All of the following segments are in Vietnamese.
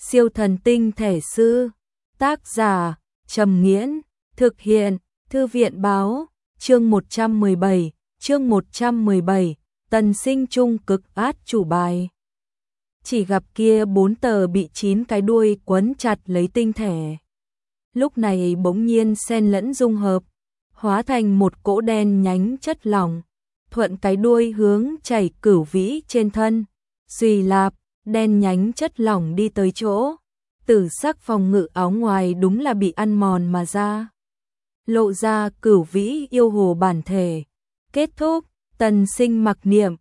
Siêu thần tinh thể sư. Tác giả Trầm Nghiễn. Thực hiện Thư viện báo. Chương 117. Tần Sinh trung cực át chủ bài. Chỉ gặp kia 4 tờ bị 9 cái đuôi quấn chặt lấy tinh thể. Lúc này bỗng nhiên xen lẫn dung hợp, hóa thành một cỗ đen nhánh chất lỏng, thuận cái đuôi hướng chảy Cửu Vĩ trên thân. Suy lạp, đen nhánh chất lỏng đi tới chỗ tử sắc phòng ngự áo ngoài đúng là bị ăn mòn mà ra. Lộ ra Cửu Vĩ yêu hồ bản thể. Kết thúc, Tần Sinh mặc niệm,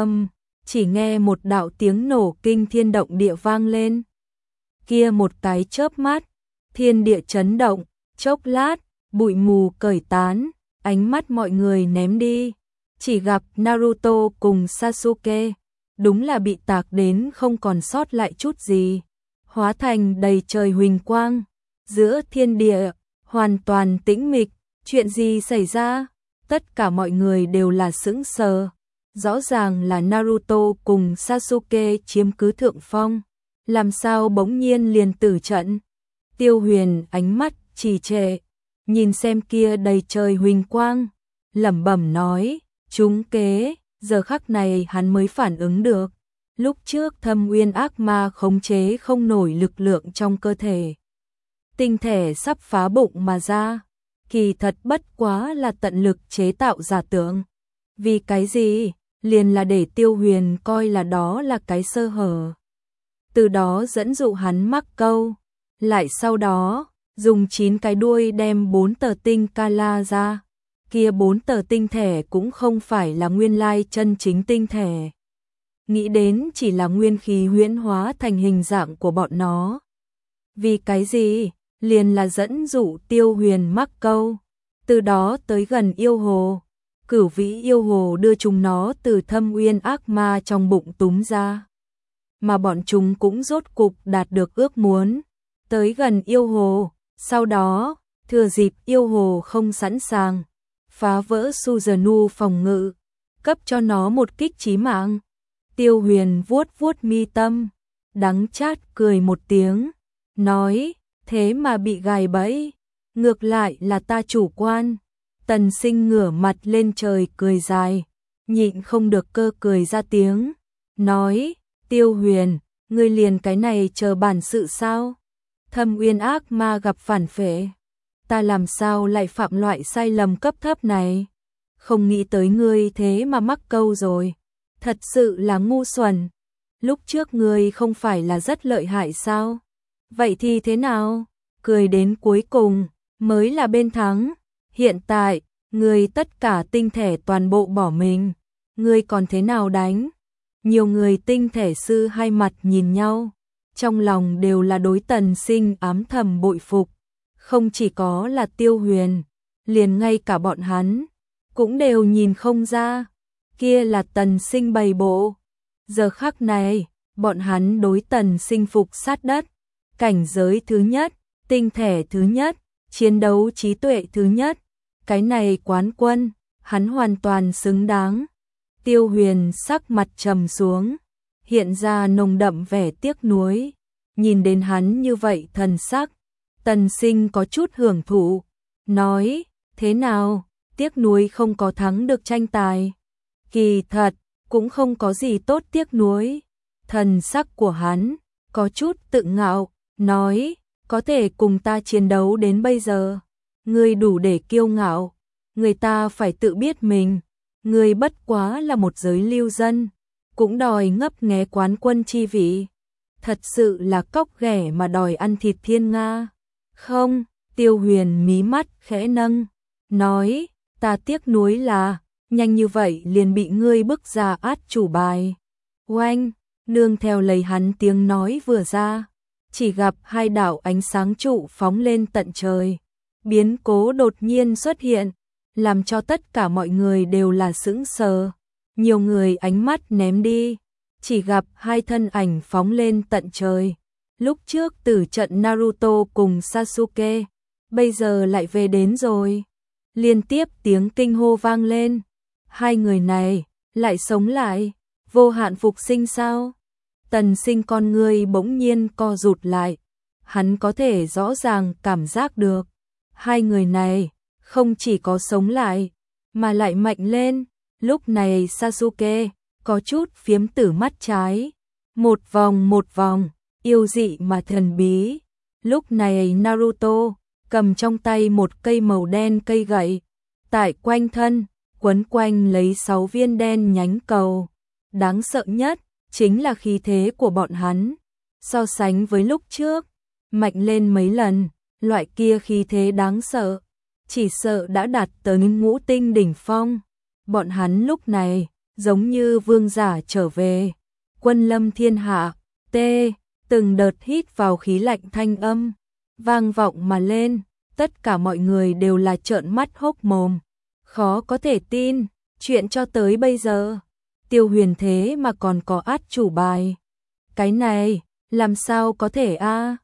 chỉ nghe một đạo tiếng nổ kinh thiên động địa vang lên. Kia một cái chớp mắt, thiên địa chấn động, chốc lát, bụi mù cởi tán, ánh mắt mọi người ném đi. Chỉ gặp Naruto cùng Sasuke, đúng là bị tạc đến không còn sót lại chút gì, hóa thành đầy trời huỳnh quang. Giữa thiên địa, hoàn toàn tĩnh mịch, chuyện gì xảy ra? Tất cả mọi người đều là sững sờ. Rõ ràng là Naruto cùng Sasuke chiếm cứ thượng phong, làm sao bỗng nhiên liền tử trận? Tiêu Huyền ánh mắt trì trệ, nhìn xem kia đầy trời huỳnh quang, lẩm bẩm nói, trúng kế. Giờ khắc này hắn mới phản ứng được, lúc trước Thâm Uyên ác ma khống chế không nổi lực lượng trong cơ thể, tinh thể sắp phá bụng mà ra, kỳ thật bất quá là tận lực chế tạo giả tưởng. Vì cái gì? Liền là để Tiêu Huyền coi là đó là cái sơ hở, từ đó dẫn dụ hắn mắc câu, lại sau đó dùng 9 cái đuôi đem 4 tờ tinh Kala ra. Kia 4 tờ tinh thể cũng không phải là nguyên lai chân chính tinh thể, nghĩ đến chỉ là nguyên khí huyễn hóa thành hình dạng của bọn nó. Vì cái gì? Liền là dẫn dụ Tiêu Huyền mắc câu, từ đó tới gần yêu hồ. Cửu Vĩ yêu hồ đưa chúng nó từ Thâm Uyên ác ma trong bụng túm ra, mà bọn chúng cũng rốt cục đạt được ước muốn, tới gần yêu hồ. Sau đó, thừa dịp yêu hồ không sẵn sàng, phá vỡ Suzuno phòng ngự, cấp cho nó một kích chí mạng. Tiêu Huyền vuốt vuốt mi tâm, đắng chát cười một tiếng, nói, thế mà bị gài bẫy, ngược lại là ta chủ quan. Tần Sinh ngửa mặt lên trời cười dài, nhịn không được cơ cười ra tiếng, nói, Tiêu Huyền, ngươi liền cái này chờ bản sự sao? Thâm Uyên ác ma gặp phản phệ, ta làm sao lại phạm loại sai lầm cấp thấp này? Không nghĩ tới ngươi thế mà mắc câu rồi, thật sự là ngu xuẩn. Lúc trước ngươi không phải là rất lợi hại sao? Vậy thì thế nào? Cười đến cuối cùng mới là bên thắng. Hiện tại, ngươi tất cả tinh thể toàn bộ bỏ mình, ngươi còn thế nào đánh? Nhiều người tinh thể sư hai mặt nhìn nhau, trong lòng đều là đối Tần Sinh ám thầm bội phục. Không chỉ có là Tiêu Huyền, liền ngay cả bọn hắn cũng đều nhìn không ra, kia là Tần Sinh bày bộ. Giờ khắc này, bọn hắn đối Tần Sinh phục sát đất, cảnh giới thứ nhất, tinh thể thứ nhất, chiến đấu trí tuệ thứ nhất. Cái này quán quân, hắn hoàn toàn xứng đáng. Tiêu Huyền sắc mặt trầm xuống, hiện ra nồng đậm vẻ tiếc nuối. Nhìn đến hắn như vậy thần sắc, Tần Sinh có chút hưởng thụ, nói, thế nào, tiếc nuối không có thắng được tranh tài? Kỳ thật, cũng không có gì tốt tiếc nuối. Thần sắc của hắn có chút tự ngạo, nói, có thể cùng ta chiến đấu đến bây giờ, ngươi đủ để kiêu ngạo, người ta phải tự biết mình, ngươi bất quá là một giới lưu dân, cũng đòi ngấp nghé quán quân chi vị, thật sự là cóc ghẻ mà đòi ăn thịt thiên nga. Không, Tiêu Huyền mí mắt khẽ nâng, nói, ta tiếc nuối là, nhanh như vậy liền bị ngươi bức ra át chủ bài. Oanh, nương theo lấy hắn tiếng nói vừa ra, chỉ gặp hai đạo ánh sáng trụ phóng lên tận trời. Biến cố đột nhiên xuất hiện, làm cho tất cả mọi người đều là sững sờ. Nhiều người ánh mắt ném đi, chỉ gặp hai thân ảnh phóng lên tận trời. Lúc trước tử trận Naruto cùng Sasuke, bây giờ lại về đến rồi. Liên tiếp tiếng kinh hô vang lên. Hai người này lại sống lại, vô hạn phục sinh sao? Tần Sinh con ngươi bỗng nhiên co rụt lại. Hắn có thể rõ ràng cảm giác được. Hai người này không chỉ có sống lại, mà lại mạnh lên. Lúc này Sasuke có chút phiếm tử mắt trái. Một vòng, yêu dị mà thần bí. Lúc này Naruto cầm trong tay một cây màu đen cây gậy. Tại quanh thân, quấn quanh lấy 6 viên đen nhánh cầu. Đáng sợ nhất chính là khí thế của bọn hắn. So sánh với lúc trước, mạnh lên mấy lần, loại kia khí thế đáng sợ. Chỉ sợ đã đạt tới ngũ tinh đỉnh phong. Bọn hắn lúc này, giống như vương giả trở về. Quân lâm thiên hạ, từng đợt hít vào khí lạnh thanh âm, vang vọng mà lên. Tất cả mọi người đều là trợn mắt hốc mồm. Khó có thể tin, chuyện cho tới bây giờ. Tiêu Huyền thế mà còn có át chủ bài. Cái này, làm sao có thể a?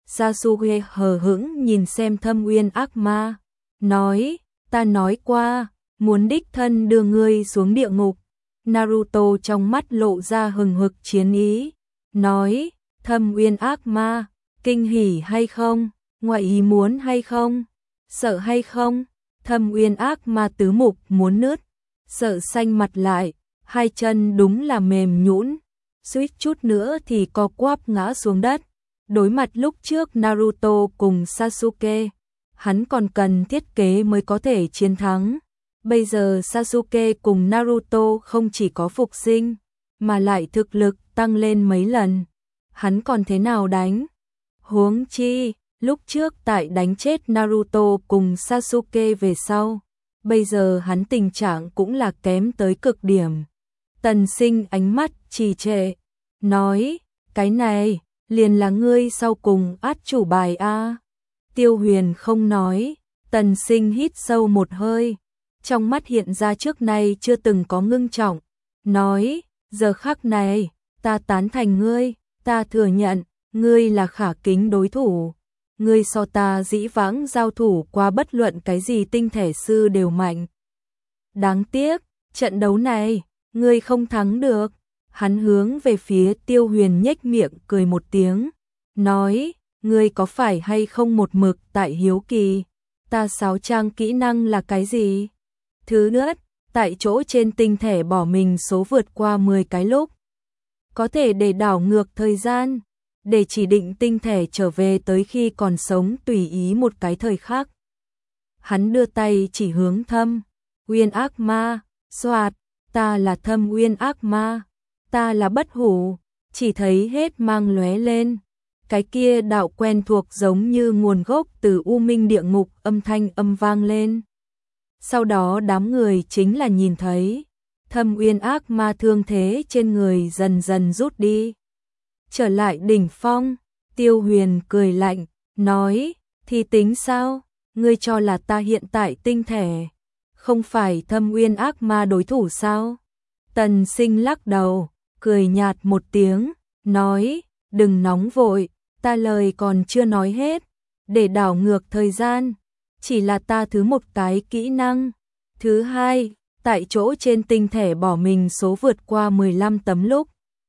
Sasuke hờ hững nhìn xem Thâm Uyên ác ma. Nói, ta nói qua, muốn đích thân đưa ngươi xuống địa ngục. Naruto trong mắt lộ ra hừng hực chiến ý. Nói, Thâm Uyên ác ma, kinh hỉ hay không? Ngoại ý muốn hay không? Sợ hay không? Thâm Uyên ác ma tứ mục muốn nứt. Sợ xanh mặt lại, hai chân đúng là mềm nhũn, suýt chút nữa thì co quắp ngã xuống đất. Đối mặt lúc trước Naruto cùng Sasuke, hắn còn cần thiết kế mới có thể chiến thắng. Bây giờ Sasuke cùng Naruto không chỉ có phục sinh, mà lại thực lực tăng lên mấy lần. Hắn còn thế nào đánh? Huống chi, lúc trước tại đánh chết Naruto cùng Sasuke về sau, bây giờ hắn tình trạng cũng là kém tới cực điểm. Tần Sinh ánh mắt trì trệ, nói, cái này, liền là ngươi sau cùng át chủ bài a. Tiêu Huyền không nói, Tần Sinh hít sâu một hơi, trong mắt hiện ra trước nay chưa từng có ngưng trọng, nói, giờ khắc này, ta tán thành ngươi, ta thừa nhận, ngươi là khả kính đối thủ. Ngươi so ta dĩ vãng giao thủ qua bất luận cái gì tinh thể sư đều mạnh. Đáng tiếc, trận đấu này, ngươi không thắng được. Hắn hướng về phía Tiêu Huyền nhếch miệng cười một tiếng, nói, ngươi có phải hay không một mực tại hiếu kỳ, ta sáo trang kỹ năng là cái gì? Thứ nhất, tại chỗ trên tinh thể bỏ mình số vượt qua 10 cái lúc, có thể để đảo ngược thời gian, để chỉ định tinh thể trở về tới khi còn sống tùy ý một cái thời khắc. Hắn đưa tay chỉ hướng Thâm Uyên ác ma, soạt, ta là Thâm Uyên ác ma, ta là bất hủ, chỉ thấy hết mang lóe lên. Cái kia đạo quen thuộc giống như nguồn gốc từ U Minh địa ngục âm thanh âm vang lên. Sau đó đám người chính là nhìn thấy, Thâm Uyên ác ma thương thế trên người dần dần rút đi. Trở lại đỉnh phong, Tiêu Huyền cười lạnh, nói, thì tính sao, ngươi cho là ta hiện tại tinh thể, không phải Thâm Uyên ác ma đối thủ sao? Tần Sinh lắc đầu, cười nhạt một tiếng, nói, đừng nóng vội, ta lời còn chưa nói hết, để đảo ngược thời gian, chỉ là ta thứ một cái kỹ năng. Thứ hai, tại chỗ trên tinh thể bỏ mình số vượt qua 15 tấm lúc,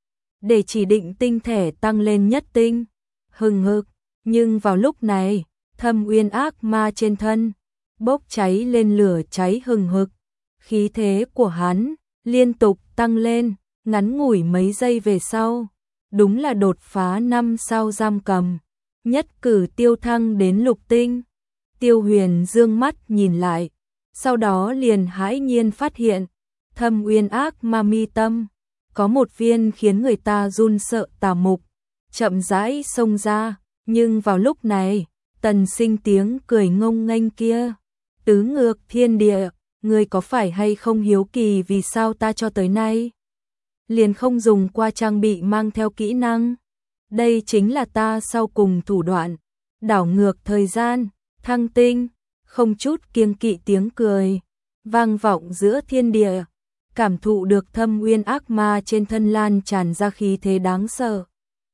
để chỉ định tinh thể tăng lên nhất tinh, hừng hực, nhưng vào lúc này, Thâm Uyên ác ma trên thân, bốc cháy lên lửa cháy hừng hực, khí thế của hắn, liên tục tăng lên, ngắn ngủi mấy giây về sau, đúng là đột phá 5 sao giam cầm, nhất cử tiêu thăng đến lục tinh. Tiêu Huyền dương mắt nhìn lại, sau đó liền hãi nhiên phát hiện, Thâm Uyên ác ma mi tâm, có một viên khiến người ta run sợ tà mục, chậm rãi xông ra, nhưng vào lúc này, Tần Sinh tiếng cười ngông nghênh kia, tứ ngược thiên địa, ngươi có phải hay không hiếu kỳ vì sao ta cho tới nay liền không dùng qua trang bị mang theo kỹ năng? Đây chính là ta sau cùng thủ đoạn, đảo ngược thời gian, thăng tinh, không chút kiêng kỵ tiếng cười, vang vọng giữa thiên địa, cảm thụ được Thâm Uyên ác ma trên thân lan tràn ra khí thế đáng sợ.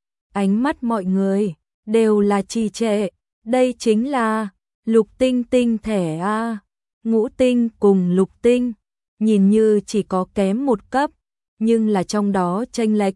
Ánh mắt mọi người đều là trì trệ, đây chính là lục tinh tinh thể a. Ngũ tinh cùng lục tinh, nhìn như chỉ có kém một cấp, nhưng là trong đó chênh lệch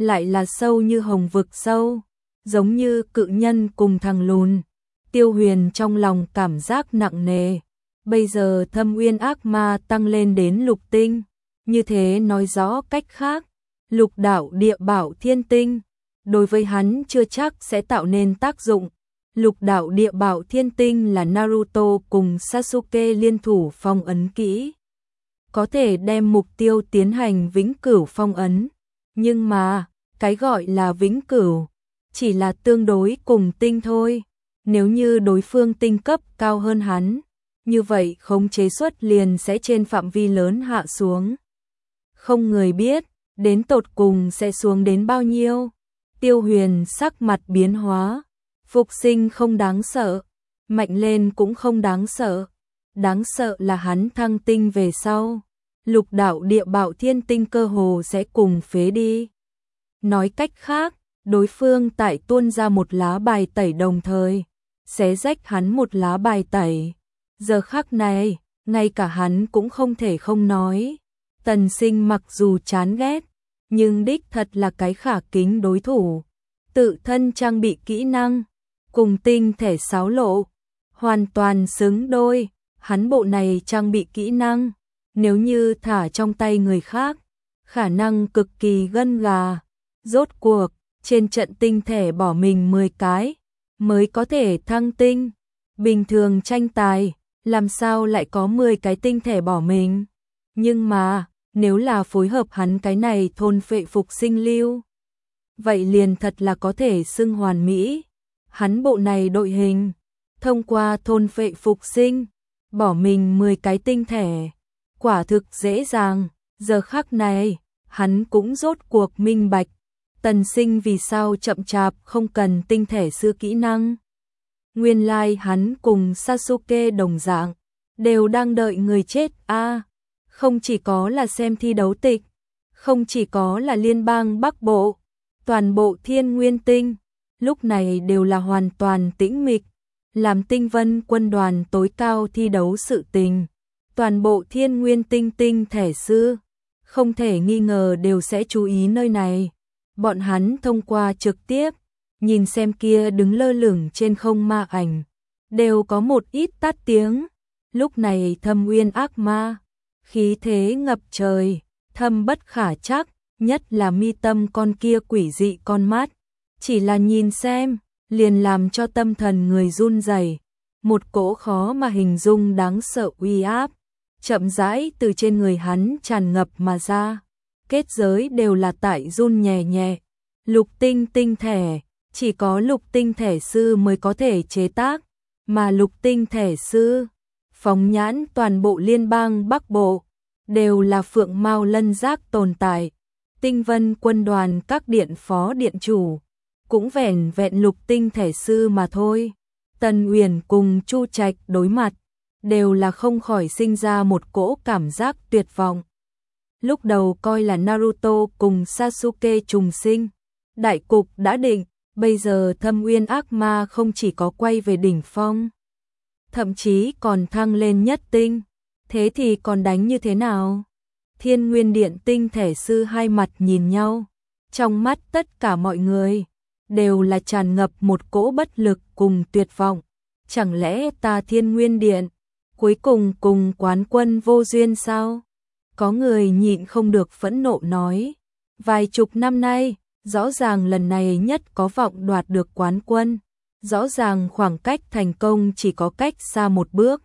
lại là sâu như hồng vực sâu, giống như cự nhân cùng thằng lùn. Tiêu Huyền trong lòng cảm giác nặng nề, bây giờ thâm uyên ác ma tăng lên đến lục tinh, như thế nói rõ cách khác, lục đạo địa bảo thiên tinh, đối với hắn chưa chắc sẽ tạo nên tác dụng. Lục đạo địa bảo thiên tinh là Naruto cùng Sasuke liên thủ phong ấn kỹ, có thể đem mục tiêu tiến hành vĩnh cửu phong ấn, nhưng mà, cái gọi là vĩnh cửu, chỉ là tương đối cùng tinh thôi, nếu như đối phương tinh cấp cao hơn hắn, như vậy khống chế suất liền sẽ trên phạm vi lớn hạ xuống. Không người biết, đến tột cùng sẽ xuống đến bao nhiêu. Tiêu Huyền sắc mặt biến hóa, phục sinh không đáng sợ, mạnh lên cũng không đáng sợ. Đáng sợ là hắn thăng tinh về sau, lục đạo địa bảo thiên tinh cơ hồ sẽ cùng phế đi. Nói cách khác, đối phương tại tuôn ra một lá bài tẩy đồng thời, xé rách hắn một lá bài tẩy. Giờ khắc này, ngay cả hắn cũng không thể không nói. Tần Sinh mặc dù chán ghét, nhưng đích thật là cái khả kính đối thủ. Tự thân trang bị kỹ năng, cùng tinh thể sáo lộ, hoàn toàn xứng đôi. Hắn bộ này trang bị kỹ năng, nếu như thả trong tay người khác, khả năng cực kỳ gân gà. Rốt cuộc, trên trận tinh thể bỏ mình 10 cái, mới có thể thăng tinh. Bình thường tranh tài, làm sao lại có 10 cái tinh thể bỏ mình. Nhưng mà, nếu là phối hợp hắn cái này thôn phệ phục sinh lưu, vậy liền thật là có thể xưng hoàn mỹ. Hắn bộ này đội hình, thông qua thôn phệ phục sinh, bỏ mình 10 cái tinh thể, quả thực dễ dàng. Giờ khắc này, hắn cũng rốt cuộc minh bạch, Tần Sinh vì sao chậm chạp không cần tinh thể sư kỹ năng. Nguyên lai hắn cùng Sasuke đồng dạng, đều đang đợi người chết a. Không chỉ có là xem thi đấu tịch, không chỉ có là liên bang Bắc Bộ, toàn bộ Thiên Nguyên Tinh, lúc này đều là hoàn toàn tĩnh mịch, làm Tinh Vân quân đoàn tối cao thi đấu sự tình. Toàn bộ Thiên Nguyên Tinh tinh thể sư, không thể nghi ngờ đều sẽ chú ý nơi này. Bọn hắn thông qua trực tiếp, nhìn xem kia đứng lơ lửng trên không ma ảnh, đều có một ít tắt tiếng. Lúc này thâm uyên ác ma, khí thế ngập trời, thâm bất khả trắc, nhất là mi tâm con kia quỷ dị con mắt. Chỉ là nhìn xem, liền làm cho tâm thần người run rẩy. Một cỗ khó mà hình dung đáng sợ uy áp, chậm rãi từ trên người hắn tràn ngập mà ra. Kết giới đều là tại run nhẹ nhẹ. Lục tinh tinh thể, chỉ có lục tinh thể sư mới có thể chế tác, mà lục tinh thể sư, phóng nhãn toàn bộ liên bang Bắc Bộ, đều là phượng mao lân giác tồn tại. Tinh Vân quân đoàn các điện phó điện chủ, cũng vẻn vẹn lục tinh thể sư mà thôi. Tần Uyển cùng Chu Trạch đối mặt, đều là không khỏi sinh ra một cỗ cảm giác tuyệt vọng. Lúc đầu coi là Naruto cùng Sasuke trùng sinh, đại cục đã định, bây giờ thâm uyên ác ma không chỉ có quay về đỉnh phong, thậm chí còn thăng lên nhất tinh, thế thì còn đánh như thế nào? Thiên Nguyên Điện tinh thể sư hai mặt nhìn nhau, trong mắt tất cả mọi người đều là tràn ngập một cỗ bất lực cùng tuyệt vọng. Chẳng lẽ ta Thiên Nguyên Điện cuối cùng cùng quán quân vô duyên sao? Có người nhịn không được phẫn nộ nói, vài chục năm nay, rõ ràng lần này nhất có vọng đoạt được quán quân, rõ ràng khoảng cách thành công chỉ có cách xa một bước.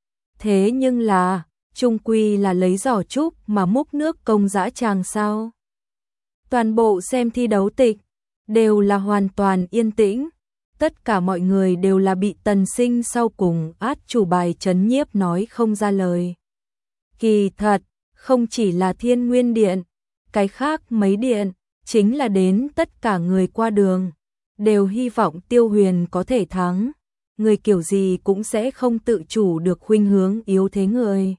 Thế nhưng là, chung quy là lấy giỏ trúc mà múc nước công dã tràng sao? Toàn bộ xem thi đấu tịch, đều là hoàn toàn yên tĩnh. Tất cả mọi người đều là bị Tần Sinh sau cùng át chủ bài trấn nhiếp nói không ra lời. Kỳ thật, không chỉ là Thiên Nguyên Điện, cái khác mấy điện, chính là đến tất cả người qua đường, đều hy vọng Tiêu Huyền có thể thắng. Người kiểu gì cũng sẽ không tự chủ được khuynh hướng yếu thế người.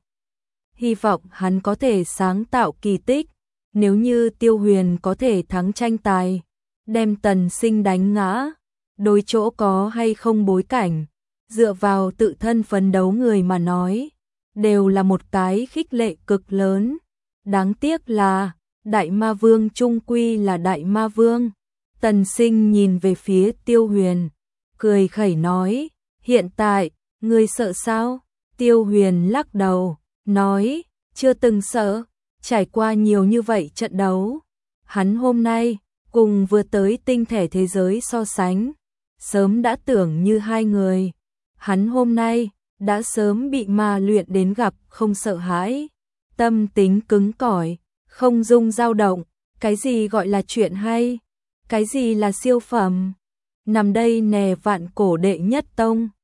Hy vọng hắn có thể sáng tạo kỳ tích, nếu như Tiêu Huyền có thể thắng tranh tài, đem Tần Sinh đánh ngã. Đối chỗ có hay không bối cảnh, dựa vào tự thân phấn đấu người mà nói, đều là một cái khích lệ cực lớn. Đáng tiếc là, Đại Ma Vương trung quy là Đại Ma Vương. Tần Sinh nhìn về phía Tiêu Huyền, cười khẩy nói, hiện tại, ngươi sợ sao? Tiêu Huyền lắc đầu, nói, chưa từng sợ, trải qua nhiều như vậy trận đấu. Hắn hôm nay, cùng vừa tới tinh thể thế giới so sánh, sớm đã tưởng như hai người. Hắn hôm nay, đã sớm bị ma luyện đến gặp không sợ hãi. Tâm tính cứng cỏi, không dung dao động, cái gì gọi là chuyện hay? Cái gì là siêu phẩm? Nằm đây nè vạn cổ đệ nhất tông,